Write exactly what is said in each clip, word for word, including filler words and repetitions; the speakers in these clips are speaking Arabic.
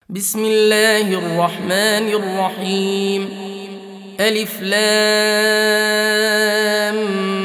بسم الله الرحمن الرحيم. ألف لام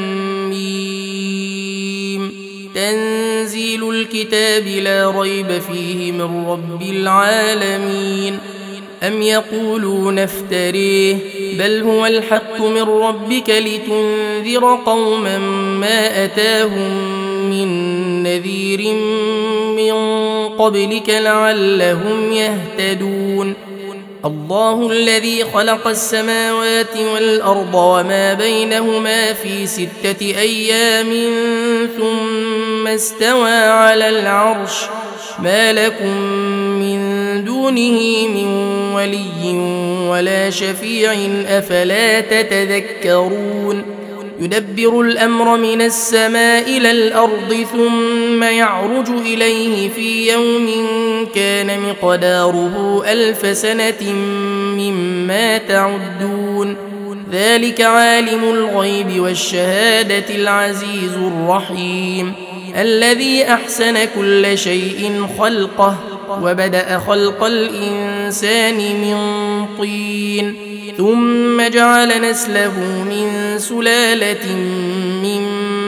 ميم. تنزيل الكتاب لا ريب فيه من رب العالمين. أم يقولون افتريه بل هو الحق من ربك لتنذر قوما ما أتاهم من نذير من قبلك لعلهم يهتدون. الله الذي خلق السماوات والأرض وما بينهما في ستة أيام ثم استوى على العرش ما لكم من دونه من ولي ولا شفيع أفلا تتذكرون. يدبر الأمر من السماء إلى الأرض ثم يعرج إليه في يوم كان مقداره ألف سنة مما تعدون. ذلك عالم الغيب والشهادة العزيز الرحيم الذي أحسن كل شيء خلقه وبدأ خلق الإنسان من طين ثم جعل نسله من سلالة من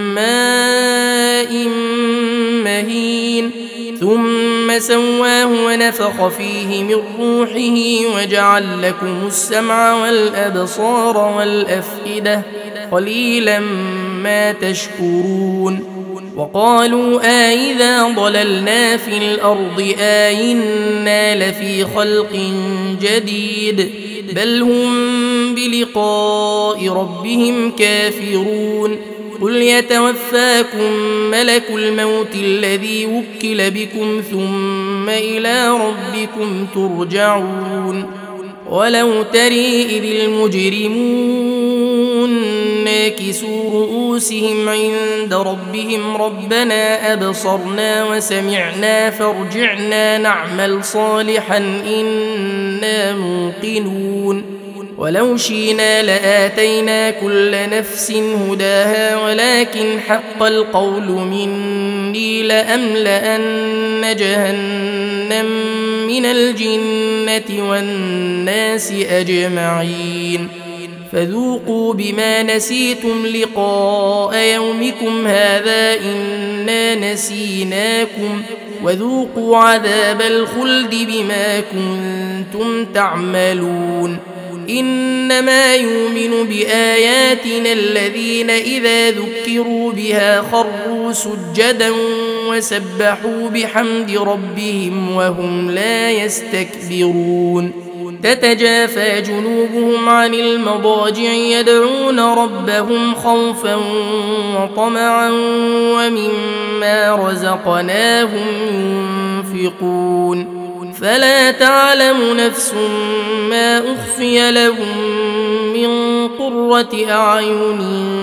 ماء مهين ثم سواه ونفخ فيه من روحه وجعل لكم السمع والأبصار والأفئدة قليلا ما تشكرون. وقالوا آئذا ضللنا في الأرض آئنا لفي خلق جديد بل هم بلقاء ربهم كافرون. قل يتوفاكم ملك الموت الذي وكل بكم ثم إلى ربكم ترجعون. ولو تري إذ المجرمون ناكسوا رؤوسهم عند ربهم ربنا أبصرنا وسمعنا فارجعنا نعمل صالحا إنا موقنون. ولو شئنا لآتينا كل نفس هداها ولكن حق القول مني لأملأن جهنم من الجنة والناس أجمعين. فذوقوا بما نسيتم لقاء يومكم هذا إنا نسيناكم وذوقوا عذاب الخلد بما كنتم تعملون. إنما يؤمن بآياتنا الذين إذا ذكروا بها خروا سجدا وسبحوا بحمد ربهم وهم لا يستكبرون. تتجافى جنوبهم عن المضاجع يدعون ربهم خوفا وطمعا ومما رزقناهم ينفقون. فلا تعلم نفس ما أخفي لهم من قرة أعين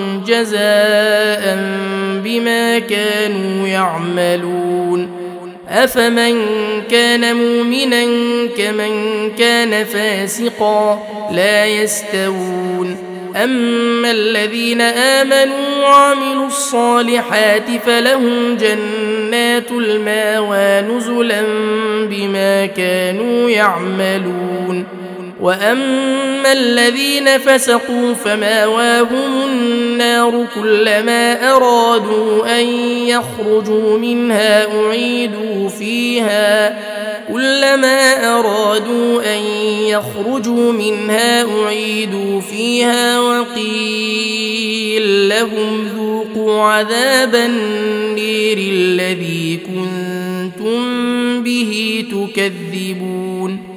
جزاء بما كانوا يعملون. أفمن كان مؤمنا كمن كان فاسقا لا يستوون. أما الذين آمنوا وعملوا الصالحات فلهم جنات المأوى نزلا بما كانوا يعملون. وأما الذين فسقوا فمأواهم النار كلما أرادوا أن يخرجوا منها أعيدوا فيها كلما أرادوا أن يخرجوا منها أعيدوا فيها وقيل لهم ذوقوا عذاب النير الذي كنتم به تكذبون.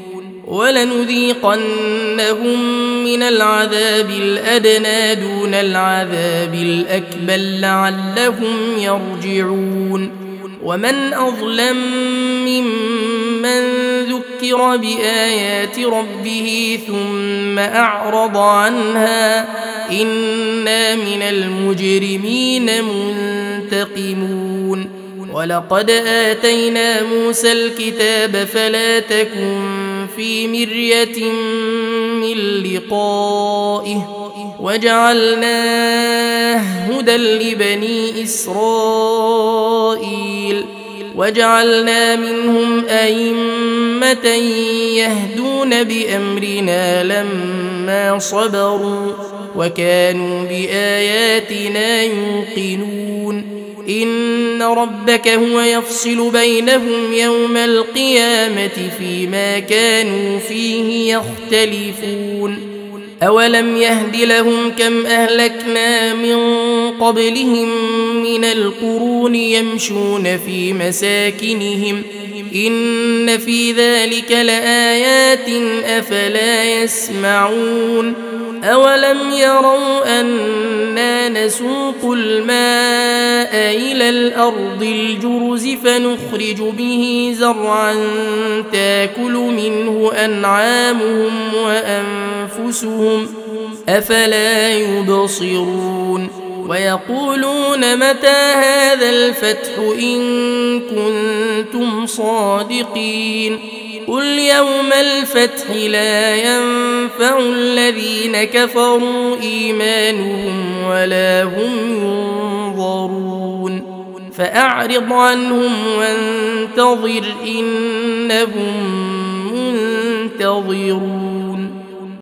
ولنذيقنهم من العذاب الأدنى دون العذاب الأكبر لعلهم يرجعون. ومن أظلم ممن ذكر بآيات ربه ثم أعرض عنها إنا من المجرمين منتقمون. ولقد آتينا موسى الكتاب فلا تكن في مرية من لقائه وجعلناه هدى لبني إسرائيل وجعلنا منهم أئمة يهدون بأمرنا لما صبروا وكانوا بآياتنا يوقنون إن ربك هو يفصل بينهم يوم القيامة فيما كانوا فيه يختلفون أولم يهد لهم كم أهلكنا من قبلهم من القرون يمشون في مساكنهم إن في ذلك لآيات أفلا يسمعون أولم يروا أنا نسوق الماء إلى الأرض الجرز فنخرج به زرعا تاكل منه أنعامهم وأنفسهم أفلا يبصرون ويقولون متى هذا الفتح إن كنتم صادقين قل يوم الفتح لا ينفع الذين كفروا إيمانهم ولا هم ينظرون فأعرض عنهم وانتظر إنهم منتظرون.